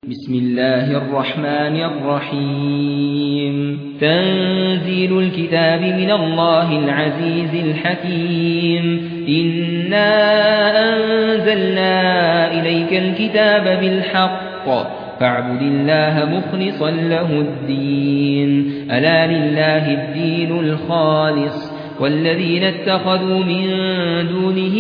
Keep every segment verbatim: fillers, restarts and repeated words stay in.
بسم الله الرحمن الرحيم تنزيل الكتاب من الله العزيز الحكيم إنا أنزلنا إليك الكتاب بالحق فاعبد الله مخلصا له الدين ألا لله الدين الخالص والذين اتخذوا من دونه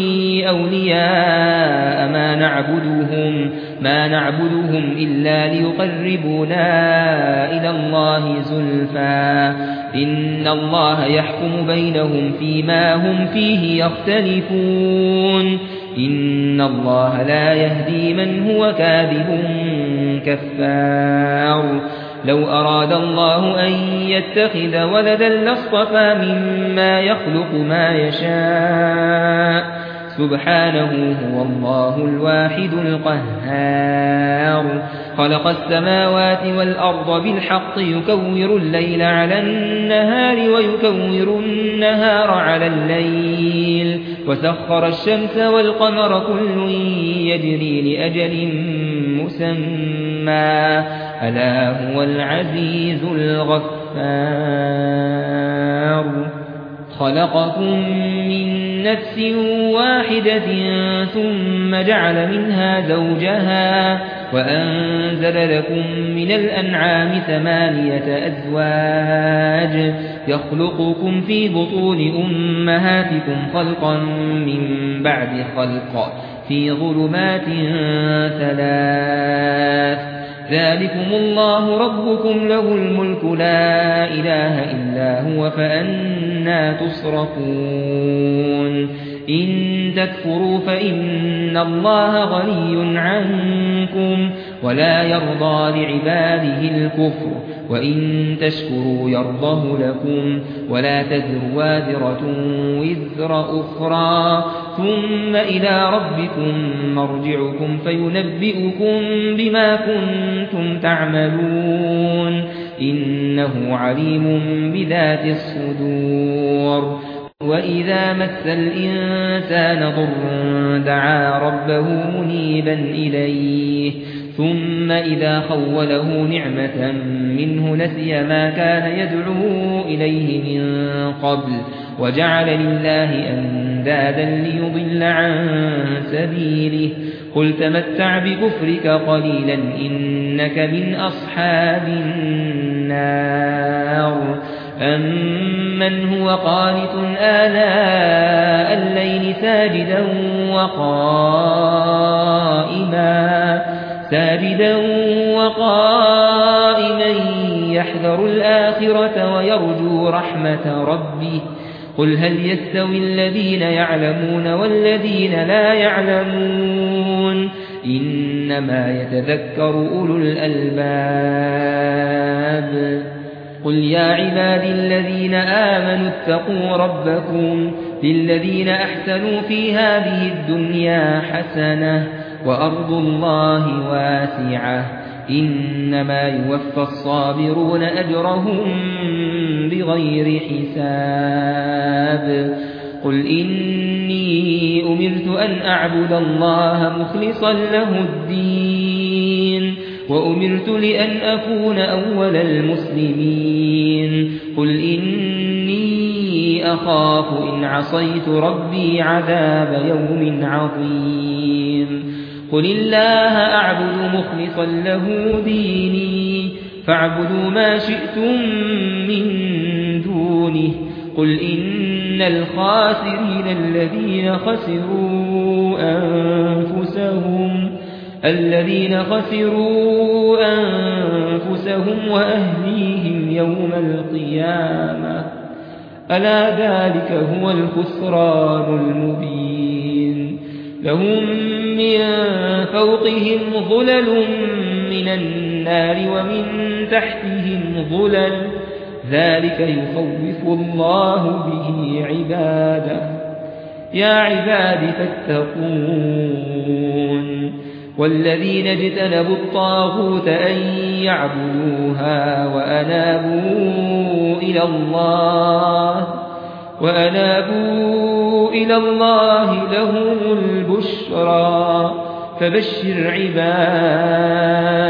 أولياء ما نعبدهم ما نعبدهم إلا ليقربونا إلى الله زلفى إن الله يحكم بينهم فيما هم فيه يختلفون إن الله لا يهدي من هو كاذب كفار لو أراد الله أن يتخذ ولدا لاصطفى مما يخلق ما يشاء سبحانه هو الله الواحد القهار خلق السماوات والأرض بالحق يكور الليل على النهار ويكور النهار على الليل وسخر الشمس والقمر كل يجري لأجل مسمى ألا هو العزيز الغفار خلقكم من نفس واحدة ثم جعل منها زوجها وأنزل لكم من الأنعام ثمانية أزواج يخلقكم في بطون أمهاتكم خلقا من بعد خلق في ظلمات ثلاث ذلكم الله ربكم له الملك لا إله إلا هو فأنى تصرفون إن تكفروا فإن الله غني عنكم ولا يرضى لعباده الكفر وإن تشكروا يرضه لكم ولا تزر وازرة وزر أخرى ثم إلى ربكم مرجعكم فينبئكم بما كنتم تعملون إنه عليم بذات الصدور وإذا مس الإنسان ضر دعا ربه منيبا إليه ثم إذا خوله نعمة منه نسي ما كان يدعو إليه من قبل وجعل لله أندادا ليضل عن سبيله قل تمتع بكفرك قليلا إنك من أصحاب النار أمن هو قانت آلاء الليل ساجدا وقائما ساجدا وقائما يحذر الآخرة ويرجو رحمة ربه قل هل يستوي الذين يعلمون والذين لا يعلمون إنما يتذكر أولو الألباب قل يا عبادي الذين آمنوا اتقوا ربكم للذين أحسنوا في هذه الدنيا حسنة وأرض الله واسعة إنما يوفى الصابرون أجرهم بغير حساب قل إني أمرت أن أعبد الله مخلصا له الدين وأمرت لأن أكون أول المسلمين قل إني أخاف إن عصيت ربي عذاب يوم عظيم قل الله أعبد مخلصا له ديني فاعبدوا ما شئتم من دونه قل إن الخاسرين الذين خسروا أنفسهم الذين خسروا أنفسهم وأهليهم يوم القيامة ألا ذلك هو الخسران المبين لهم من فوقهم ظلل من النار ومن تحتهم ظلل ذلك يخوف الله به عباده يا عباد فاتقون والذين اجتنبوا الطاغوت أن يعبدوها وأنابوا إلى الله وأنابوا إلى الله لهم البشرى فبشر عباد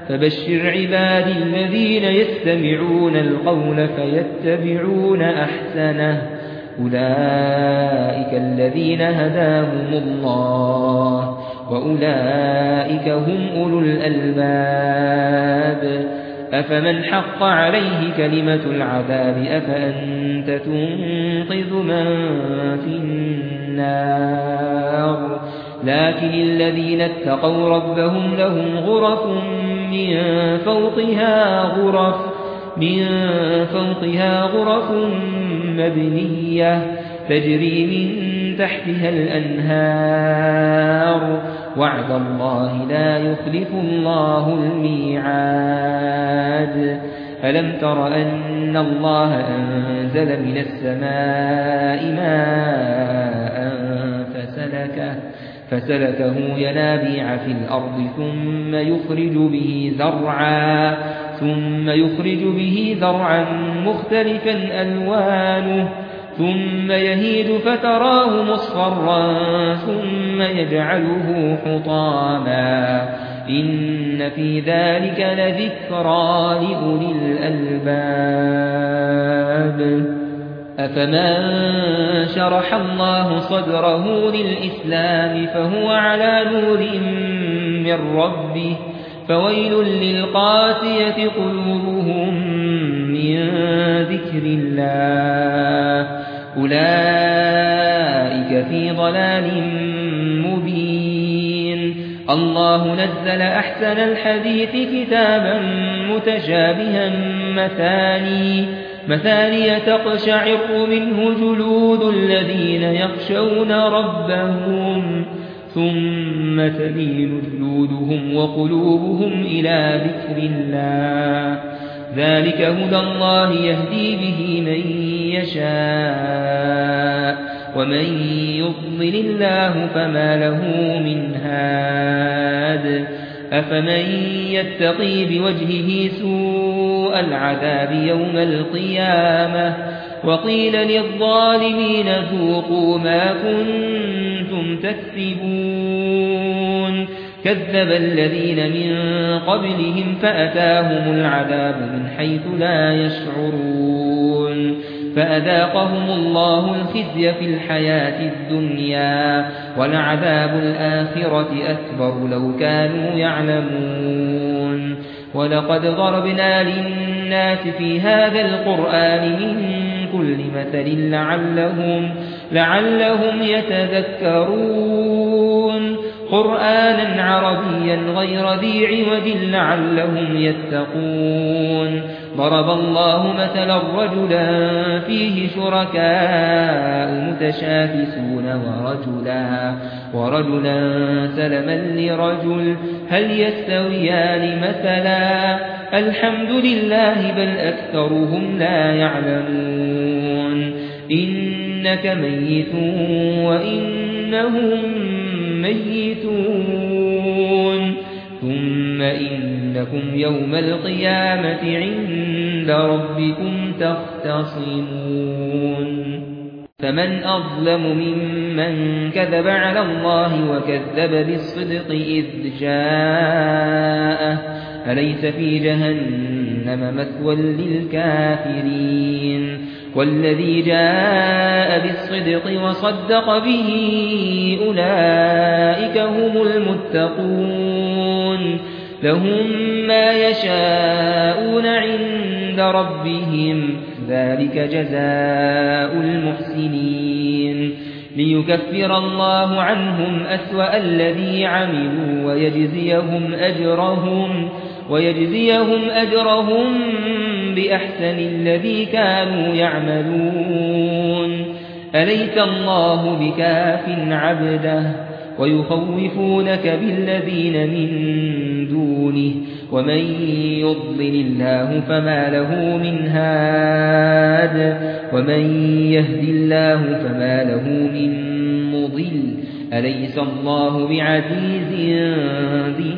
فبشر عبادي الذين يستمعون القول فيتبعون أحسنه أولئك الذين هداهم الله وأولئك هم أولو الألباب أفمن حق عليه كلمة العذاب أفأنت تنقذ من في النار لكن الذين اتقوا ربهم لهم غرف من فوقها غرف من فوقها غرف مبنية تجري من تحتها الأنهار وعد الله لا يخلف الله الميعاد ألم تر أن الله أنزل من السماء ماء فسلكه فسلكه ينابيع في الأرض ثم يخرج به زرعا ثم يخرج به زرعا مختلفا ألوانه ثم يهيج فتراه مصفرا ثم يجعله حطاما إن في ذلك لذكرى لأولي الألباب أفمن شرح الله صدره للإسلام فهو على نور من ربه فويل للقاسية قلوبهم من ذكر الله أولئك في ضلال مبين الله نزل أحسن الحديث كتابا متشابها مثاني مثاني تقشعر منه جلود الذين يخشون ربهم ثم تلين جلودهم وقلوبهم إلى ذكر الله ذلك هدى الله يهدي به من يشاء ومن يضلل الله فما له من هاد أفمن يتقي بوجهه سوء العذاب يوم القيامة وقيل للظالمين ذوقوا ما كنتم تكسبون كذب الذين من قبلهم فأتاهم العذاب من حيث لا يشعرون فأذاقهم الله الخزي في الحياة الدنيا ولعذاب الآخرة أكبر لو كانوا يعلمون ولقد ضربنا للناس في هذا القرآن من كل مثل لعلهم, لعلهم يتذكرون قرآنا عربيا غير ذي عوج لعلهم يتقون ضرب الله مثلا رجلا فيه شركاء متشاكسون ورجلا, ورجلا سلما لرجل هل يستويان مثلا الحمد لله بل أكثرهم لا يعلمون إنك ميت وإنهم ميتون ثم إنكم يوم القيامة عند ربكم تختصمون فمن أظلم ممن كذب على الله وكذب بالصدق إذ جاءه أليس في جهنم مثوى للكافرين والذي جاء بالصدق وصدق به أولئك هم المتقون لهم ما يشاءون عند ربهم ذلك جزاء المحسنين ليكفر الله عنهم أسوأ الذي عملوا ويجزيهم أجرهم ويجزيهم أجرهم بأحسن الذي كانوا يعملون أليس الله بكاف عبده ويخوفونك بالذين من دونه ومن يضلل الله فما له من هاد ومن يهد الله فما له من مضل أليس الله بعزيز ذي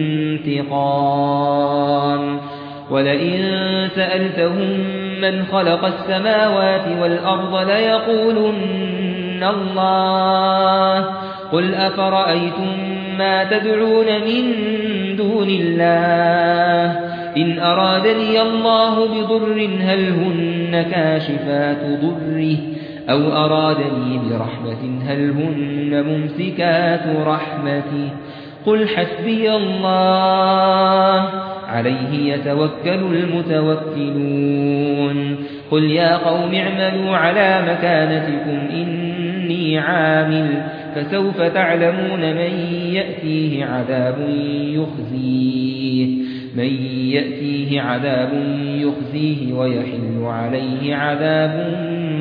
انتقام ولئن سألتهم من خلق السماوات والأرض ليقولن الله قل أفرأيتم ما تدعون من دون الله إن أرادني الله بضر هل هن كاشفات ضره أو أرادني برحمة هل هن ممسكات رحمته قل حسبي الله عليه يتوكل المتوكلون قل يا قوم اعملوا على مكانتكم إني عامل فسوف تعلمون من يأتيه عذاب يخزيه من يأتيه عذاب يخزيه ويحل عليه عذاب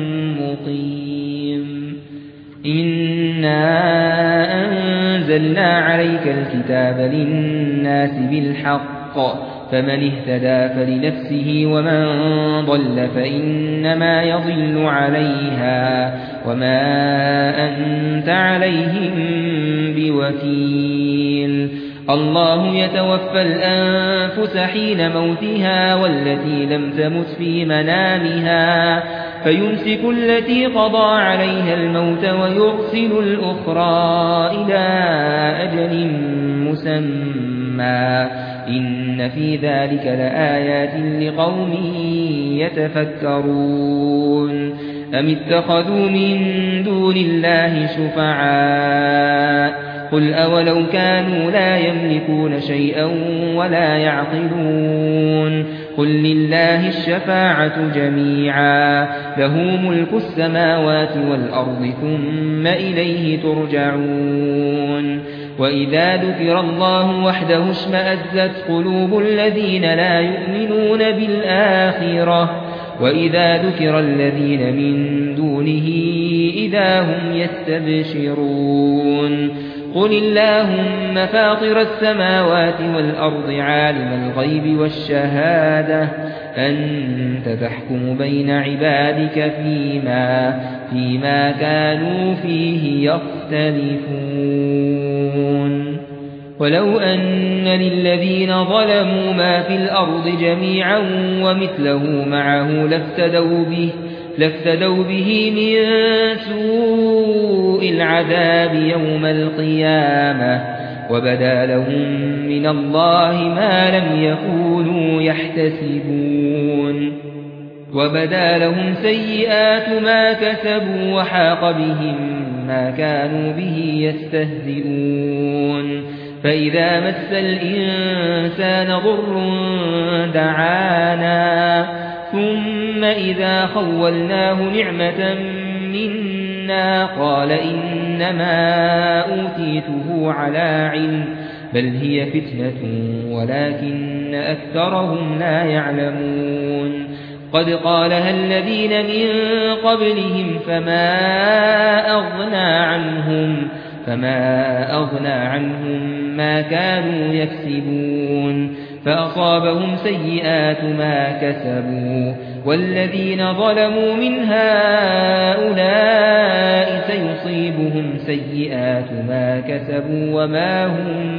مقيم إنا أنزلنا عليك الكتاب للناس بالحق فمن اهتدى فلنفسه ومن ضل فإنما يضل عليها وما أنت عليهم بوكيل الله يتوفى الأنفس حين موتها والتي لم تمت في منامها فيمسك التي قضى عليها الموت ويرسل الأخرى إلى أجل مسمى إن في ذلك لآيات لقوم يتفكرون أم اتخذوا من دون الله شفعاء قل أولو كانوا لا يملكون شيئا ولا يعقلون قل لله الشفاعة جميعا له ملك السماوات والأرض ثم إليه ترجعون وإذا ذكر الله وحده اشمأزت قلوب الذين لا يؤمنون بالآخرة وإذا ذكر الذين من دونه إذا هم يستبشرون قل اللهم فاطر السماوات والأرض عالم الغيب والشهادة أنت تحكم بين عبادك فيما, فيما كانوا فيه يختلفون ولو أن للذين ظلموا ما في الأرض جميعا ومثله معه لافتدوا به لافتدوا به من سوء العذاب يوم القيامة وبدا لهم من الله ما لم يكونوا يحتسبون وبدا لهم سيئات ما كسبوا وحاق بهم ما كانوا به يستهزئون فإذا مس الإنسان ضر دعانا ثم إذا خولناه نعمة منا قال إنما أوتيته على علم بل هي فتنة ولكن أكثرهم لا يعلمون قد قالها الذين من قبلهم فما أغنى عنهم فما أغنى عنهم ما كانوا يكسبون فأصابهم سيئات ما كسبوا والذين ظلموا من هؤلاء سيصيبهم سيئات ما كسبوا وما هم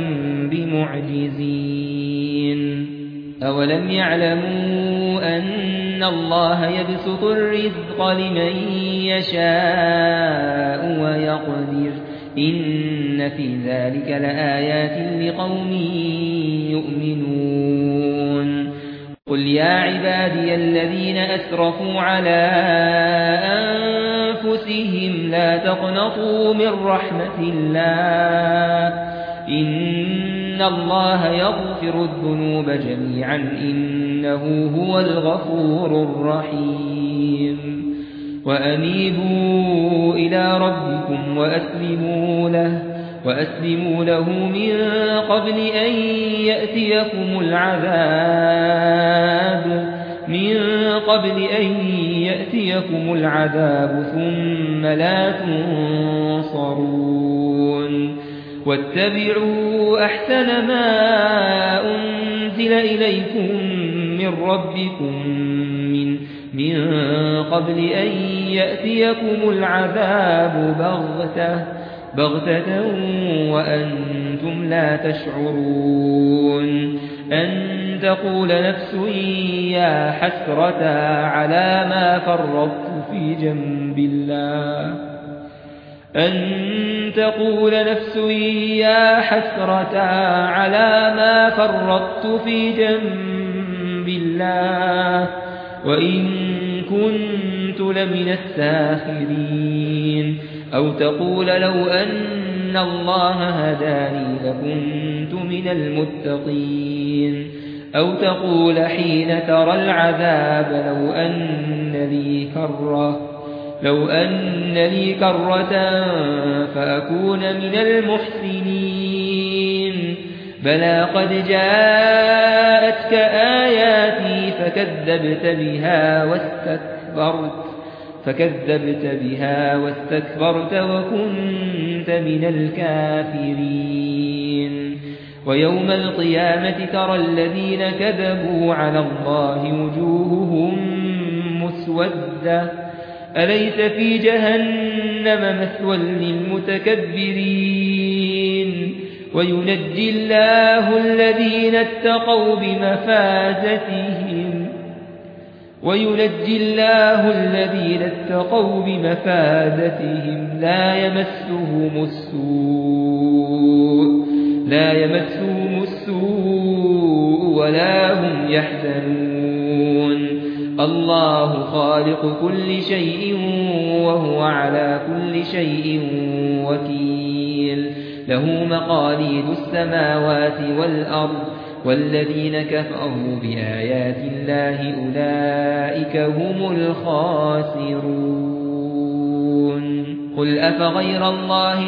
بمعجزين أولم يعلموا أن الله يبسط الرزق لمن يشاء ويقدر إن في ذلك لآيات لقوم يؤمنون قل يا عبادي الذين أسرفوا على أنفسهم لا تقنطوا من رحمة الله إن الله يغفر الذنوب جميعا إنه هو الغفور الرحيم وأنيبوا إلى ربكم وأسلموا له وأسلموا له من قبل أن يأتيكم العذاب من قبل أن يأتيكم العذاب ثم لا تنصرون واتبعوا أحسن ما أنزل إليكم من ربكم من من قبل أن يأتيكم العذاب بغتة بغتة وأنتم لا تشعرون أن تقول نفس يا حسرة على ما فرطت في جنب الله أن تقول نفس يا حسرة على ما فرطت في جنب الله وإن كنت لمن الساخرين أو تقول لو أن الله هداني لكنت من المتقين أو تقول حين ترى العذاب لو أن لي كرة لو أن لي كرة فأكون من المحسنين بلى قد جاءتك آياتي فكذبت بها واستكبرت فكذبت بها واستكبرت وكنت من الكافرين ويوم القيامة ترى الذين كذبوا على الله وجوههم مسودة أليس في جهنم مثوى للمتكبرين وينجي الله الذين اتقوا بمفازتهم وينجي الله الذين اتقوا بمفازتهم لا يمسهم السوء لا يمسهم السوء ولا هم يحزنون الله خالق كل شيء وهو على كل شيء وكيل له مقاليد السماوات والأرض والذين كفروا بآيات الله أولئك هم الخاسرون قل أفغير الله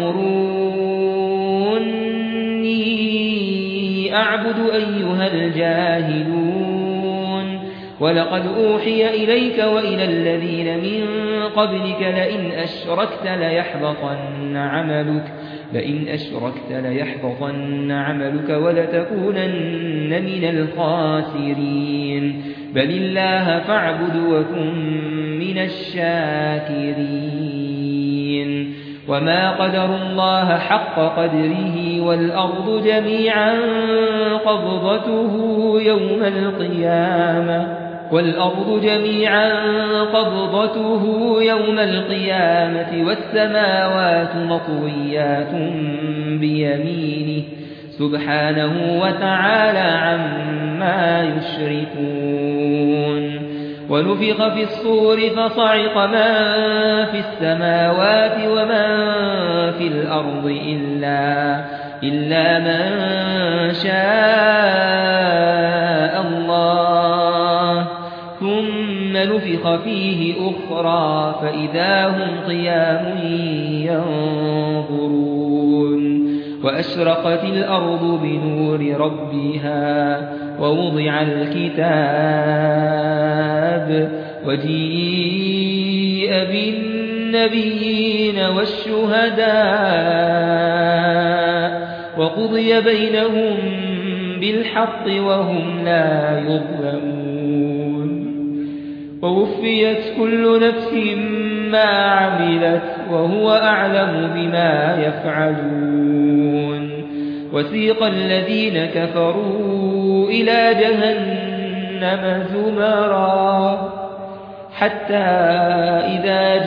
تأمروني أعبد أيها الجاهلون ولقد أوحي إليك وإلى الذين من قبلك لئن أشركت ليحبطن عملك لئن أشركت ليحبطن عملك ولتكونن من الخاسرين بل الله فاعبد وكن من الشاكرين وما قدروا الله حق قدره والأرض جميعا قبضته يوم القيامة والأرض جميعا قبضته يوم القيامة والسماوات مطويات بيمينه سبحانه وتعالى عما يشركون ونفخ في الصور فصعق من في السماوات ومن في الأرض إلا, إلا من شاء الله ثم نفخ فيه أخرى فإذا هم قيام ينظرون وأشرقت الأرض بنور ربها ووضع الكتاب وجيء بالنبيين والشهداء وقضي بينهم بالحق وهم لا يظلمون ووفيت كل نفس ما عملت وهو أعلم بما يفعلون وسيق الذين كفروا إلى جهنم زمرا حتى إذا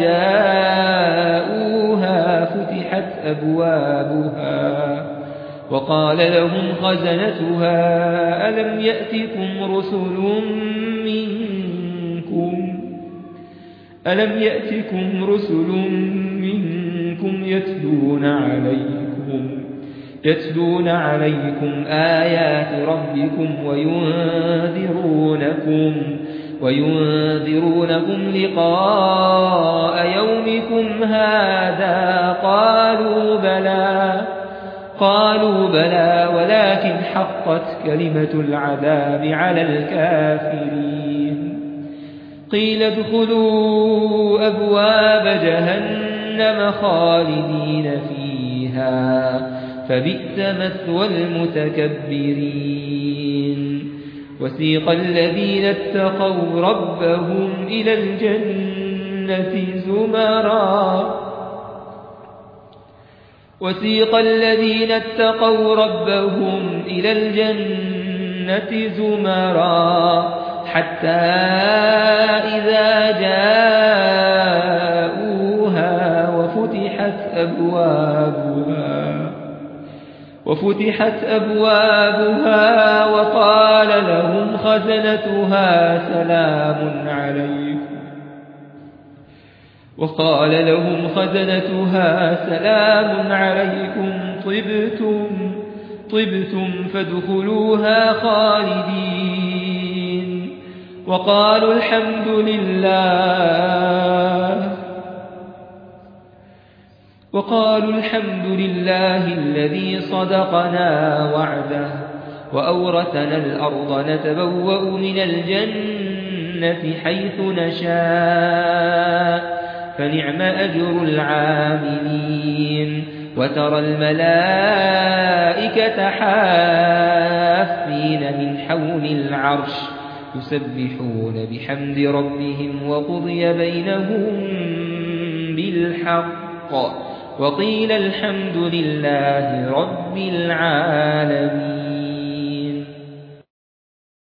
جاءوها فتحت أبوابها وقال لهم خزنتها ألم يأتكم رسل منكم ألم يأتكم رسل منكم يتلون عليكم يتلون عليكم آيات ربكم وينذرونكم وينذرونكم لقاء يومكم هذا قالوا بلى قالوا بلى ولكن حقت كلمة العذاب على الكافرين قيل ادخلوا أبواب جهنم خالدين فيها فبئس مثوى المتكبرين وسيق الذين اتقوا ربهم إلى الجنة زمرا وسيق الذين اتقوا ربهم إلى الجنة زمرا حتى إذا جاءوها وفتحت وفتحت أبوابها وفتحت أبوابها وقال لهم خزنتها سلام عليكم وقال لهم خزنتها سلام عليكم طبتم طبتم فادخلوها خالدين وقالوا الحمد لله وقالوا الحمد لله الذي صدقنا وعده وأورثنا الأرض نتبوأ من الجنة حيث نشاء فنعم أجر العاملين وترى الملائكة حافين من حول العرش يسبحون بحمد ربهم وقضي بينهم بالحق وقيل الحمد لله رب العالمين.